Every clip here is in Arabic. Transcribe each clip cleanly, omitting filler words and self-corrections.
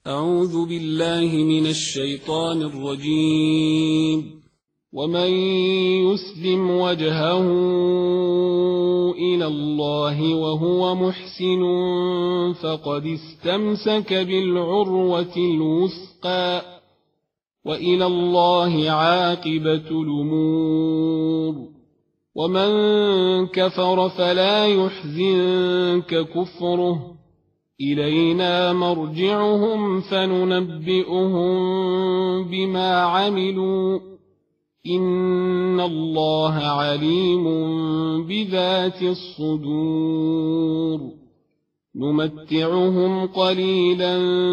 أعوذ بالله من الشيطان الرجيم. ومن يسلم وجهه إلى الله وهو محسن فقد استمسك بالعروة الوثقى وإلى الله عاقبة الأمور. ومن كفر فلا يحزنك كفره، إلينا مرجعهم فننبئهم بما عملوا، إن الله عليم بذات الصدور. نمتعهم قليلا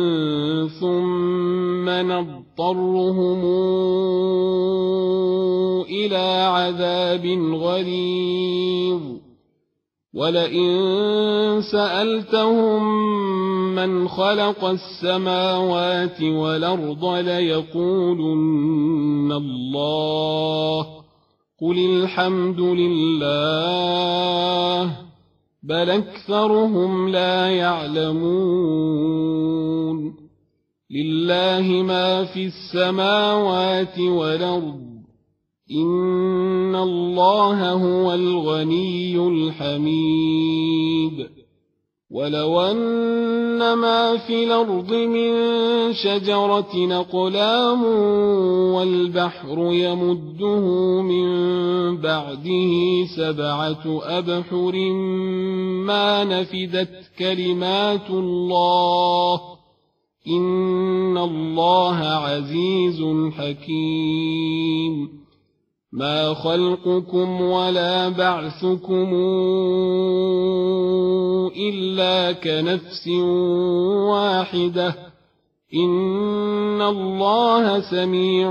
ثم نضطرهم إلى عذاب غليظ. ولئن سألتهم من خلق السماوات والأرض ليقولن الله، قل الحمد لله، بل أكثرهم لا يعلمون. لله ما في السماوات والأرض، إن الله هو الغني الحميد. ولو أن ما في الأرض من شجرة أقلام والبحر يمده من بعده 7 أبحر ما نفدت كلمات الله، إن الله عزيز حكيم. ما خلقكم ولا بعثكم إلا كنفس واحدة، إن الله سميع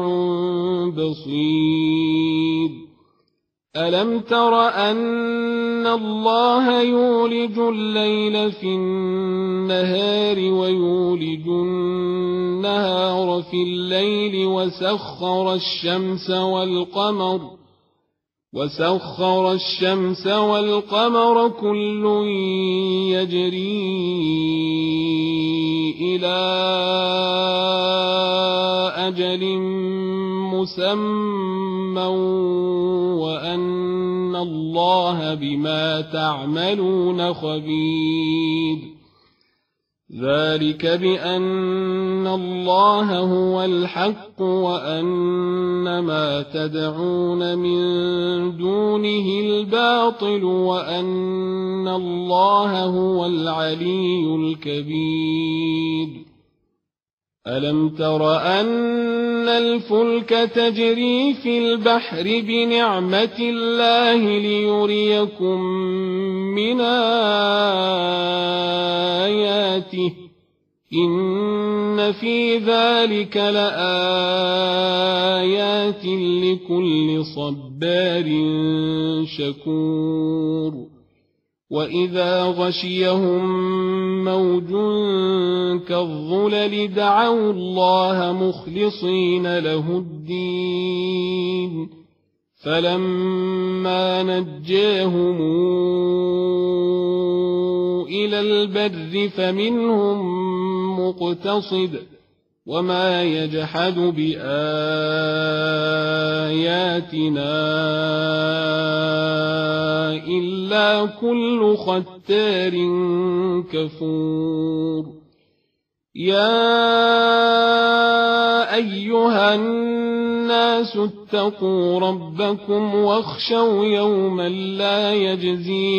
بصير. ألم تر أن الله يولج الليل في النهار ويولج النهار في الليل وسخر الشمس والقمر كل يجري إلى أجل مسمى وأن الله بما تعملون خبير. ذلك بأن الله هو الحق وأن ما تدعون من دونه الباطل وأن الله هو العلي الكبير. ألم تر أن الفلك تجري في البحر بنعمة الله ليريكم من آياته، إن في ذلك لآيات لكل صبار شكور. وإذا غشيهم موج كالظلل دعوا الله مخلصين له الدين، فلما نجاهم إلى البر فمنهم مقتصد، وما يجحد بآياتنا إلا كل ختار كفور. يا أيها الناس اتقوا ربكم واخشوا يوما لا يجزي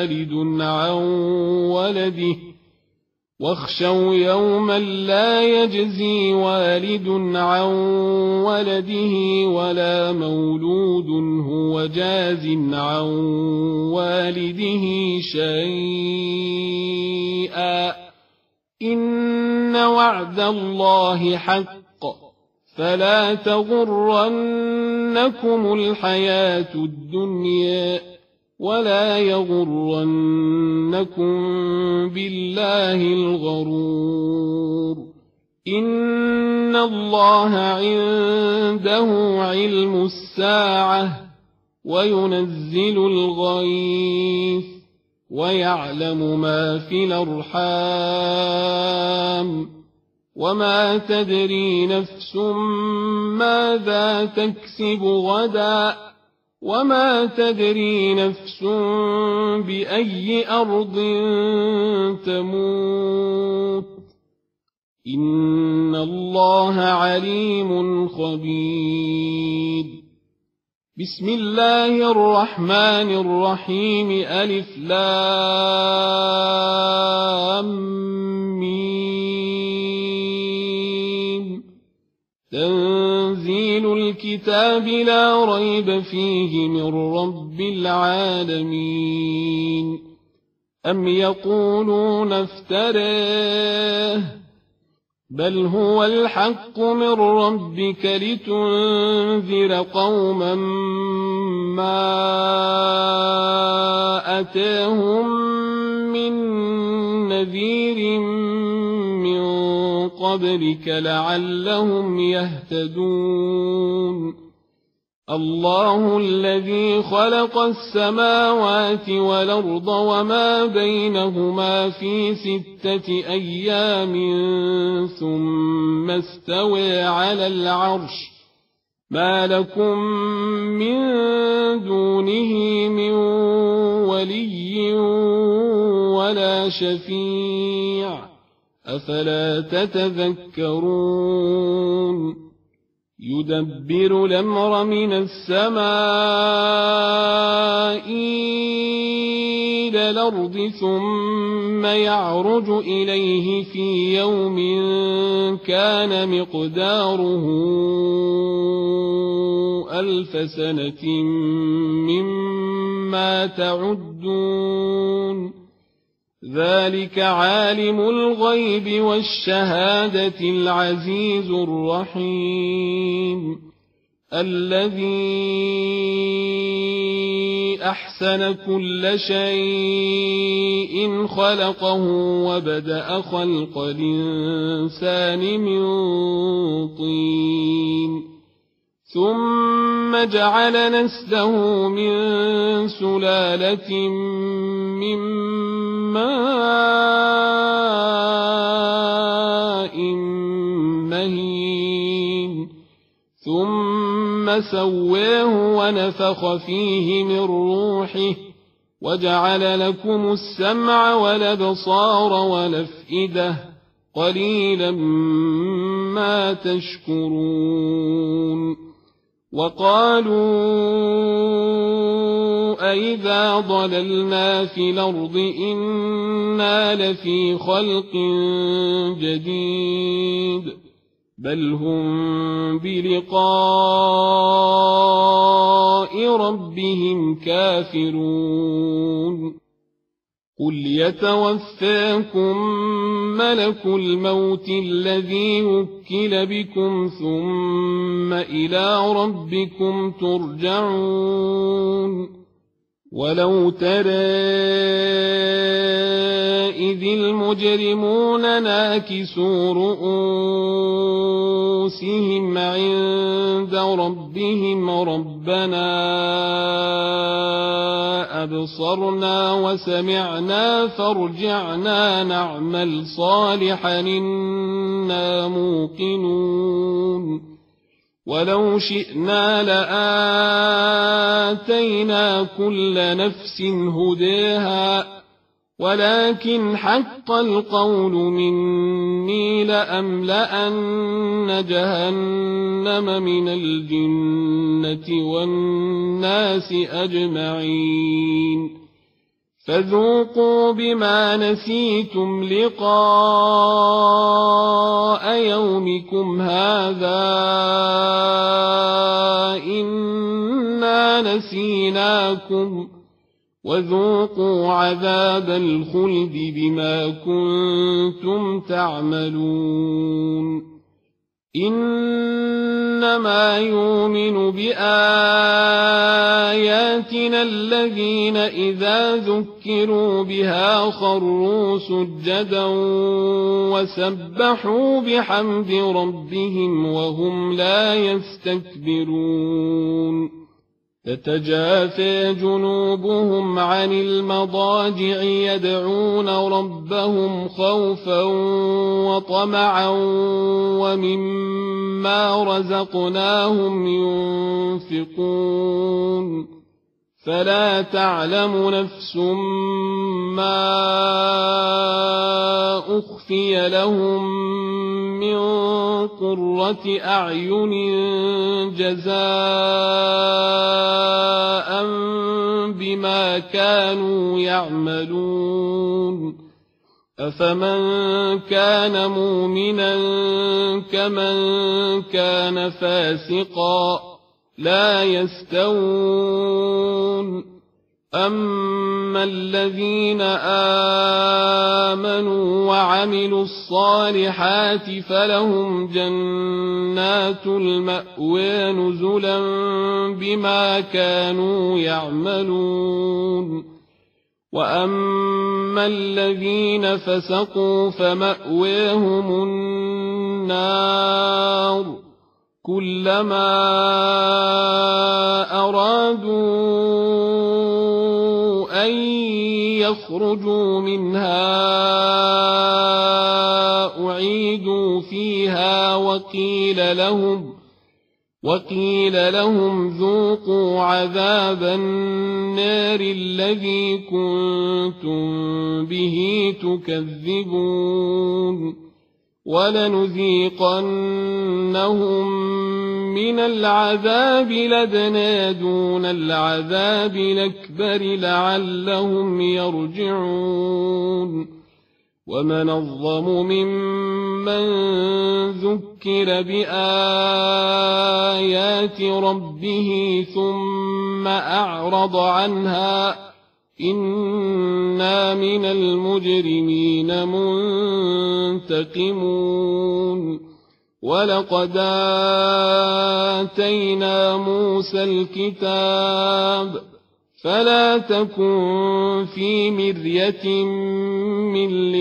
والد عن ولده ولا مولود هو جاز عن والده شيئا، إن وعد الله حق، فلا تغرنكم الحياة الدنيا ولا يغرنكم بالله الغرور. إن الله عنده علم الساعة وينزل الغيث ويعلم ما في الأرحام وما تدري نفس ماذا تكسب غدا وما تدري نفس بأي أرض تموت إن الله عليم خبير بسم الله الرحمن الرحيم ألف لام ميم تنزيل الكتاب لا ريب فيه من رب العالمين أم يقولون افتراه بل هو الحق من ربك لتنذر قوما ما أتاهم من نذير من قبلك لعلهم يهتدون الله الذي خلق السماوات والأرض وما بينهما في 6 أيام ثم استوى على العرش ما لكم من دونه من ولي ولا شفيع أفلا تتذكرون يدبر الأمر من السماء إلى الأرض ثم يعرج إليه في يوم كان مقداره 1000 سنة مما تعدون ذلك عالم الغيب والشهادة العزيز الرحيم الذي أحسن كل شيء خلقه وبدأ خلق الإنسان من طين ثم جعل نسله من سلالة من ماء مهين ثم سواه ونفخ فيه من روحه وجعل لكم السمع والأبصار والأفئدة قليلا ما تشكرون وقالوا أئذا ضللنا في الأرض إنا لفي خلق جديد بل هم بلقاء ربهم كافرون قل يتوفاكم ملك الموت الذي وكل بكم ثم إلى ربكم ترجعون ولو ترى إذ المجرمون ناكسوا رؤوسهم عند ربهم ربنا أبصرنا وسمعنا فارجعنا نعمل صالحا إنا موقنون ولو شئنا لآتينا كل نفس هداها ولكن حق القول مني لأملأن جهنم من الجنة والناس أجمعين فذوقوا بما نسيتم لقاء يومكم هذا إنا نسيناكم وذوقوا عذاب الخلد بما كنتم تعملون إنما يؤمن بآياتنا الذين إذا ذكروا بها خروا سجدا وسبحوا بحمد ربهم وهم لا يستكبرون تتجافى جنوبهم عن المضاجع يدعون ربهم خوفا وطمعا ومما رزقناهم ينفقون فلا تعلم نفس ما أخفي لهم من قرة أعين جزاء بما كانوا يعملون أفمن كان مؤمنا كمن كان فاسقا لا يستوون أما الذين آمنوا وعملوا الصالحات فلهم جنات المأوى نزلا بما كانوا يعملون وأما الذين فسقوا فمأواهم النار كلما أرادوا أن يخرجوا منها أعيدوا فيها وقيل لهم ذوقوا عذاب النار الذي كنتم به تكذبون ولنذيقنهم من العذاب الأدنى دون العذاب الأكبر لعلهم يرجعون ومن أظلم ممن ذكر بآيات ربه ثم أعرض عنها إنا من المجرمين منتقمون ولقد آتينا موسى الكتاب فلا تكن في مرية من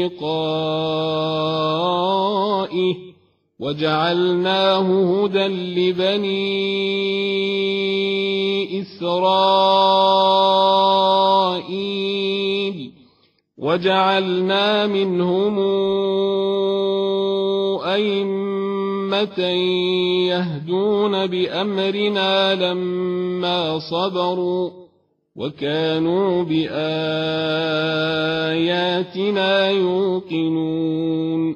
لقائه وجعلناه هدى لبني إسرائيل وجعلنا منهم أئمة يهدون بأمرنا لما صبروا وكانوا بآياتنا يوقنون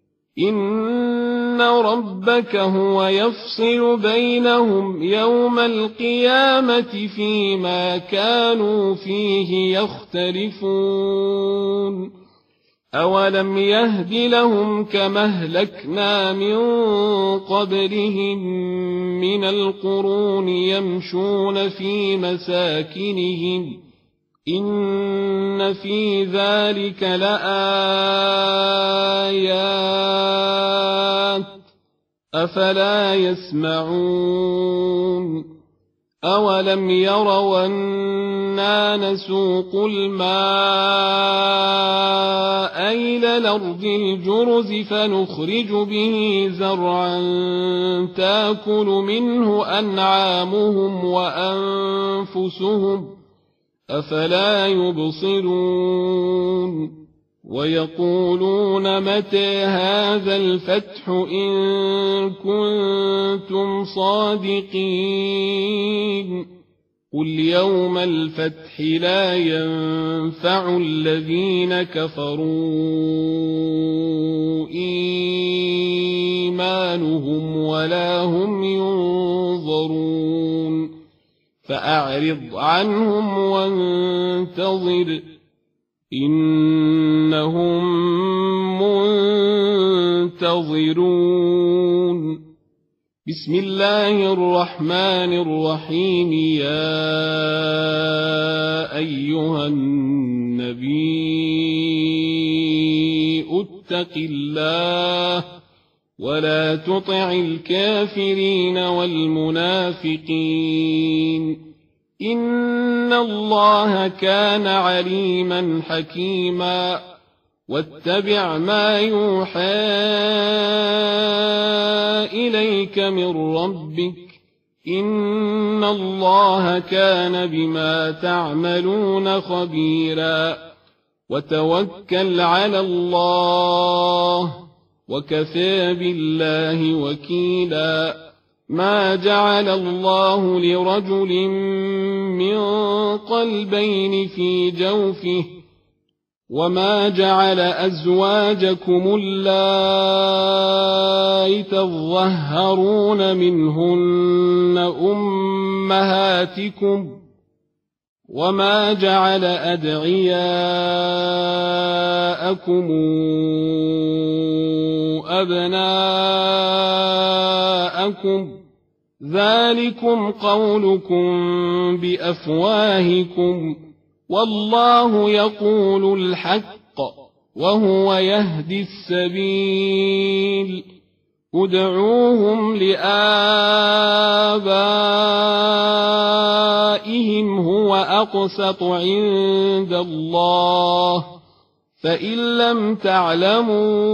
إن ربك هو يفصل بينهم يوم القيامة فيما كانوا فيه يختلفون أولم يهد لهم كما أهلكنا من قبلهم من القرون يمشون في مساكنهم إن في ذلك لآيات أفلا يسمعون أولم يروا أنا نسوق الماء إلى الأرض الجرز فنخرج به زرعا تأكل منه أنعامهم وأنفسهم أفلا يبصرون ويقولون متى هذا الفتح إن كنتم صادقين قل يوم الفتح لا ينفع الذين كفروا إيمانهم ولا هم ينظرون فأعرض عنهم وانتظر إنهم منتظرون بسم الله الرحمن الرحيم يا أيها النبي اتق الله ولا تطع الكافرين والمنافقين إن الله كان عليما حكيما واتبع ما يوحى إليك من ربك إن الله كان بما تعملون خبيرا وتوكل على الله وكفى بالله وكيلا ما جعل الله لرجل من قلبين في جوفه وما جعل أزواجكم اللائي تظهرون منهن أمهاتكم وما جعل أدعياءكم أبناءكم ذلكم قولكم بأفواهكم والله يقول الحق وهو يهدي السبيل ادعوهم لآبائهم هو أقسط عند الله فإن لم تعلموا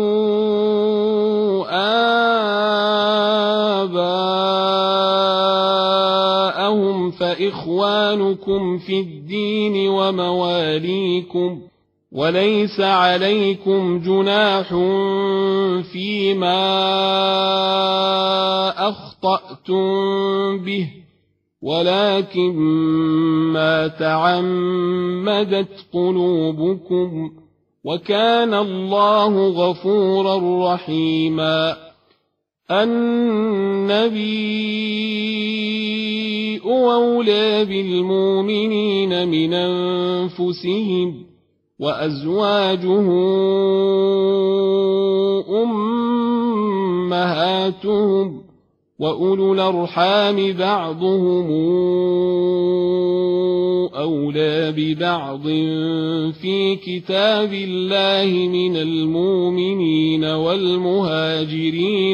آباءهم فإخوانكم في الدين ومواليكم وليس عليكم جناح فيما أخطأتم به ولكن ما تعمدت قلوبكم وكان الله غفورا رحيما النبي أولى بالمؤمنين من أنفسهم وأزواجه أمهاتهم وأولو الأرحام بعضهم أولى ببعض في كتاب الله من المؤمنين والمهاجرين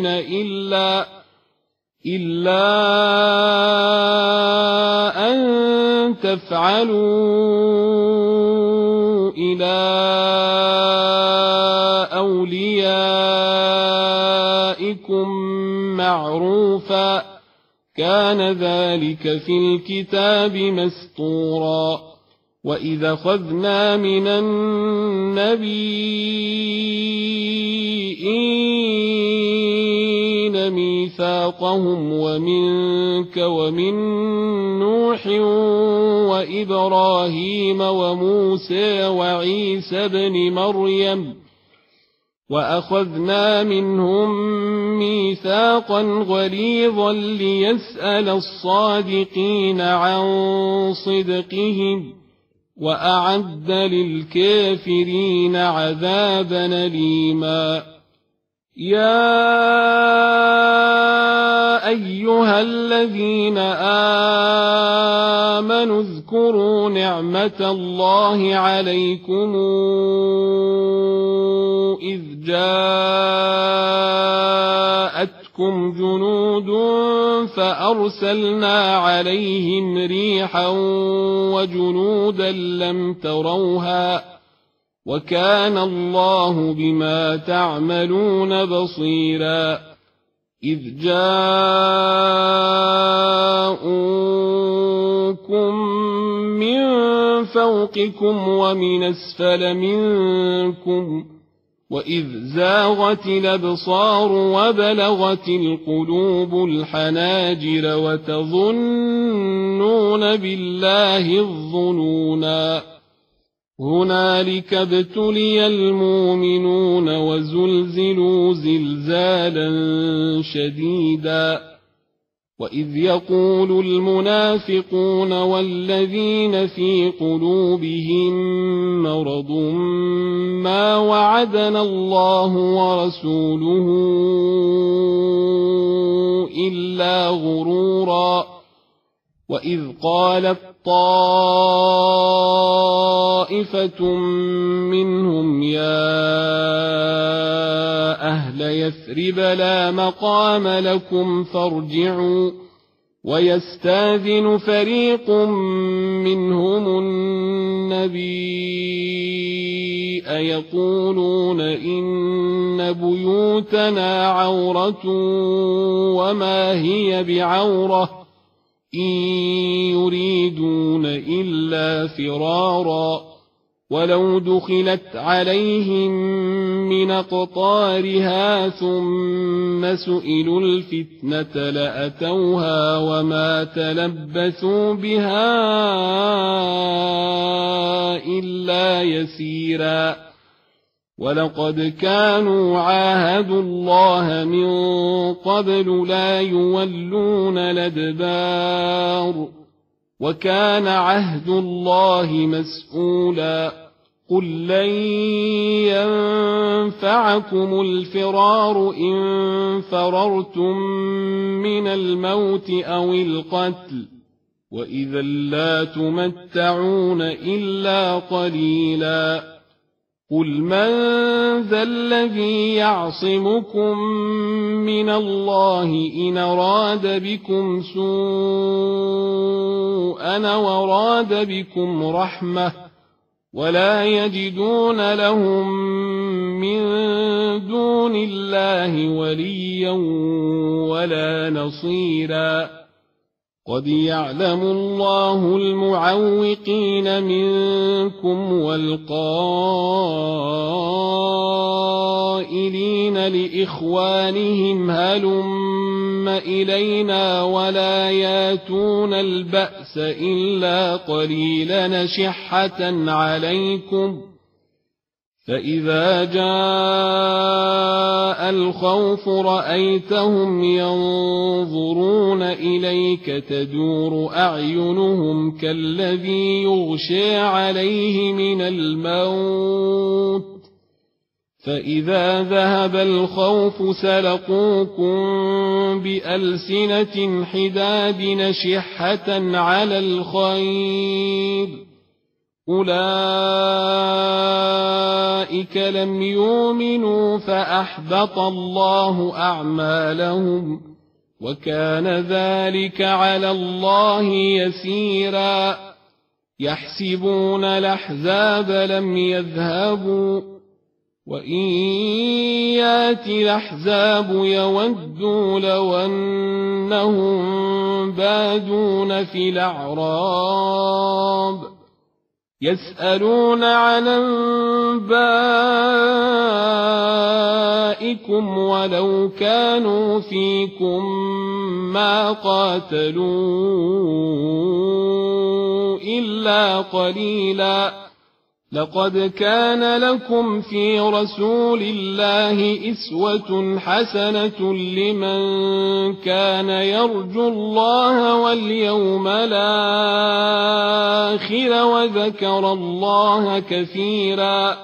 إلا أن تفعلوا إلى أوليائكم معروفا كان ذلك في الكتاب مسطورا وإذا أخذنا من النبيين ميثاقهم ومنك ومن نوح وإبراهيم وموسى وعيسى بن مريم وأخذنا منهم ميثاقا غليظا ليسأل الصادقين عن صدقهم وأعد للكافرين عذابا أليما يا أيها الذين آمنوا اذكروا نعمة الله عليكم إذ جاءتكم جنود فأرسلنا عليهم ريحا وجنودا لم تروها وكان الله بما تعملون بصيرا إذ جاءوكم من فوقكم ومن أسفل منكم وإذ زاغت الأبصار وبلغت القلوب الحناجر وتظنون بالله الظنونا هنالك ابتلي المؤمنون وزلزلوا زلزالا شديدا وإذ يقول المنافقون والذين في قلوبهم مرض ما وعدنا الله ورسوله إلا غرورا وإذ قالت طائفة منهم يا أهل يثرب لا مقام لكم فارجعوا ويستاذن فريق منهم النبي يقولون إن بيوتنا عورة وما هي بعورة إن يريدون إلا فرارا ولو دخلت عليهم من أقطارها ثم سئلوا الفتنة لأتوها وما تلبثوا بها إلا يسيرا ولقد كانوا عاهدوا الله من قبل لا يولون الأدبار وكان عهد الله مسؤولا قل لن ينفعكم الفرار إن فررتم من الموت أو القتل وإذا لا تمتعون إلا قليلا قل من ذا الذي يعصمكم من الله إن أراد بكم سوءا وراد بكم رحمة ولا يجدون لهم من دون الله وليا ولا نصيرا قد يعلم الله المعوقين منكم والقائلين لإخوانهم هلم إلينا ولا ياتون البأس إلا قليلا شحة عليكم فإذا جاء الخوف رأيتهم ينظرون إليك تدور أعينهم كالذي يغشى عليه من الموت فإذا ذهب الخوف سلقوكم بألسنة حداد نشحة على الخير أولئك لم يؤمنوا فأحبط الله أعمالهم وكان ذلك على الله يسيرا يحسبون الأحزاب لم يذهبوا وإن يأتي الأحزاب يودوا لو أنهم بادون في الأعراب يسألون عن أنبائكم ولو كانوا فيكم ما قاتلوا إلا قليلا لقد كان لكم في رسول الله أسوة حسنة لمن كان يرجو الله واليوم الآخر وذكر الله كثيرا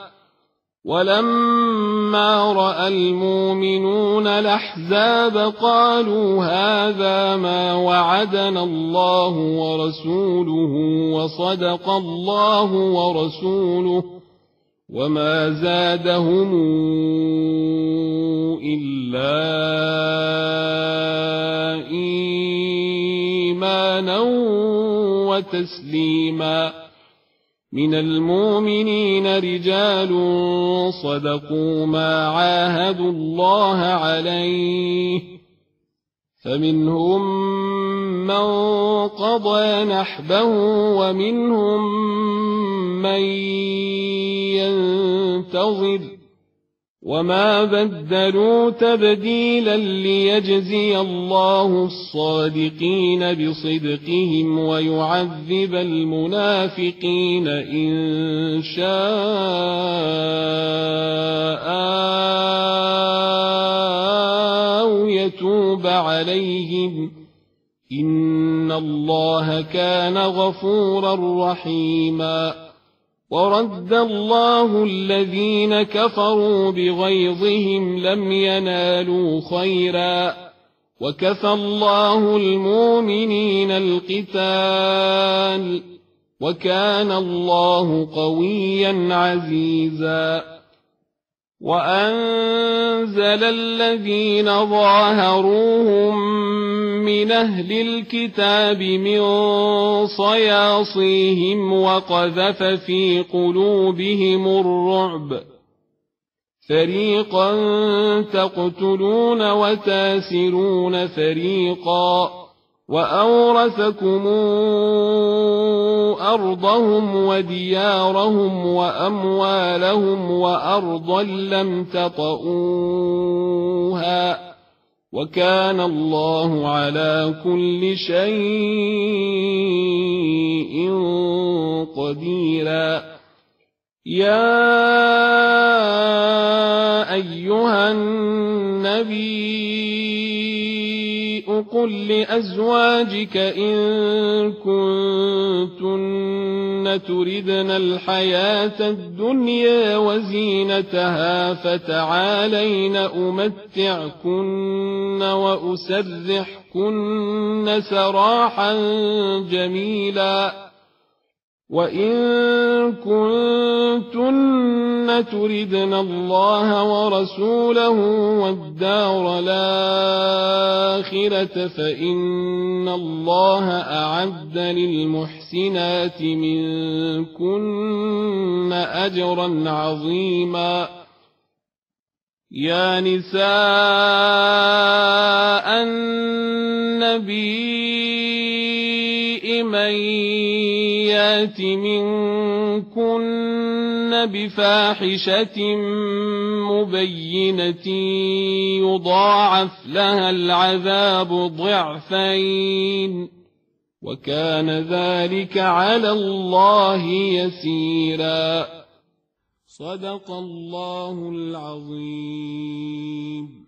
ولما رأى المؤمنون الأحزاب قالوا هذا ما وعدنا الله ورسوله وصدق الله ورسوله وما زادهم إلا إيمانا وتسليما من المؤمنين رجال صدقوا ما عاهدوا الله عليه فمنهم من قضى نحبه ومنهم من ينتظر وما بدلوا تبديلا ليجزي الله الصادقين بصدقهم ويعذب المنافقين إن شاء أو يتوب عليهم إن الله كان غفورا رحيما ورد الله الذين كفروا بغيظهم لم ينالوا خيرا وكفى الله المؤمنين القتال وكان الله قويا عزيزا وأنزل الذين ظاهروهم من أهل الكتاب من صياصيهم وقذف في قلوبهم الرعب فريقا تقتلون وتاسرون فريقا وأورثكم أرضهم وديارهم وأموالهم وأرضا لم تطئوها وكان الله على كل شيء قديرا. يا أيها النبي قل لأزواجك إن كنتن تردن الحياة الدنيا وزينتها فتعالين أمتعكن وأسرحكن سراحا جميلا. وإن كنتن تردن الله ورسوله والدار الآخرة فإن الله أعد للمحسنات منكن أجرا عظيما. يا نساء النبي من يات منكن بفاحشة مبينة يضاعف لها العذاب ضعفين وكان ذلك على الله يسيرا. صدق الله العظيم.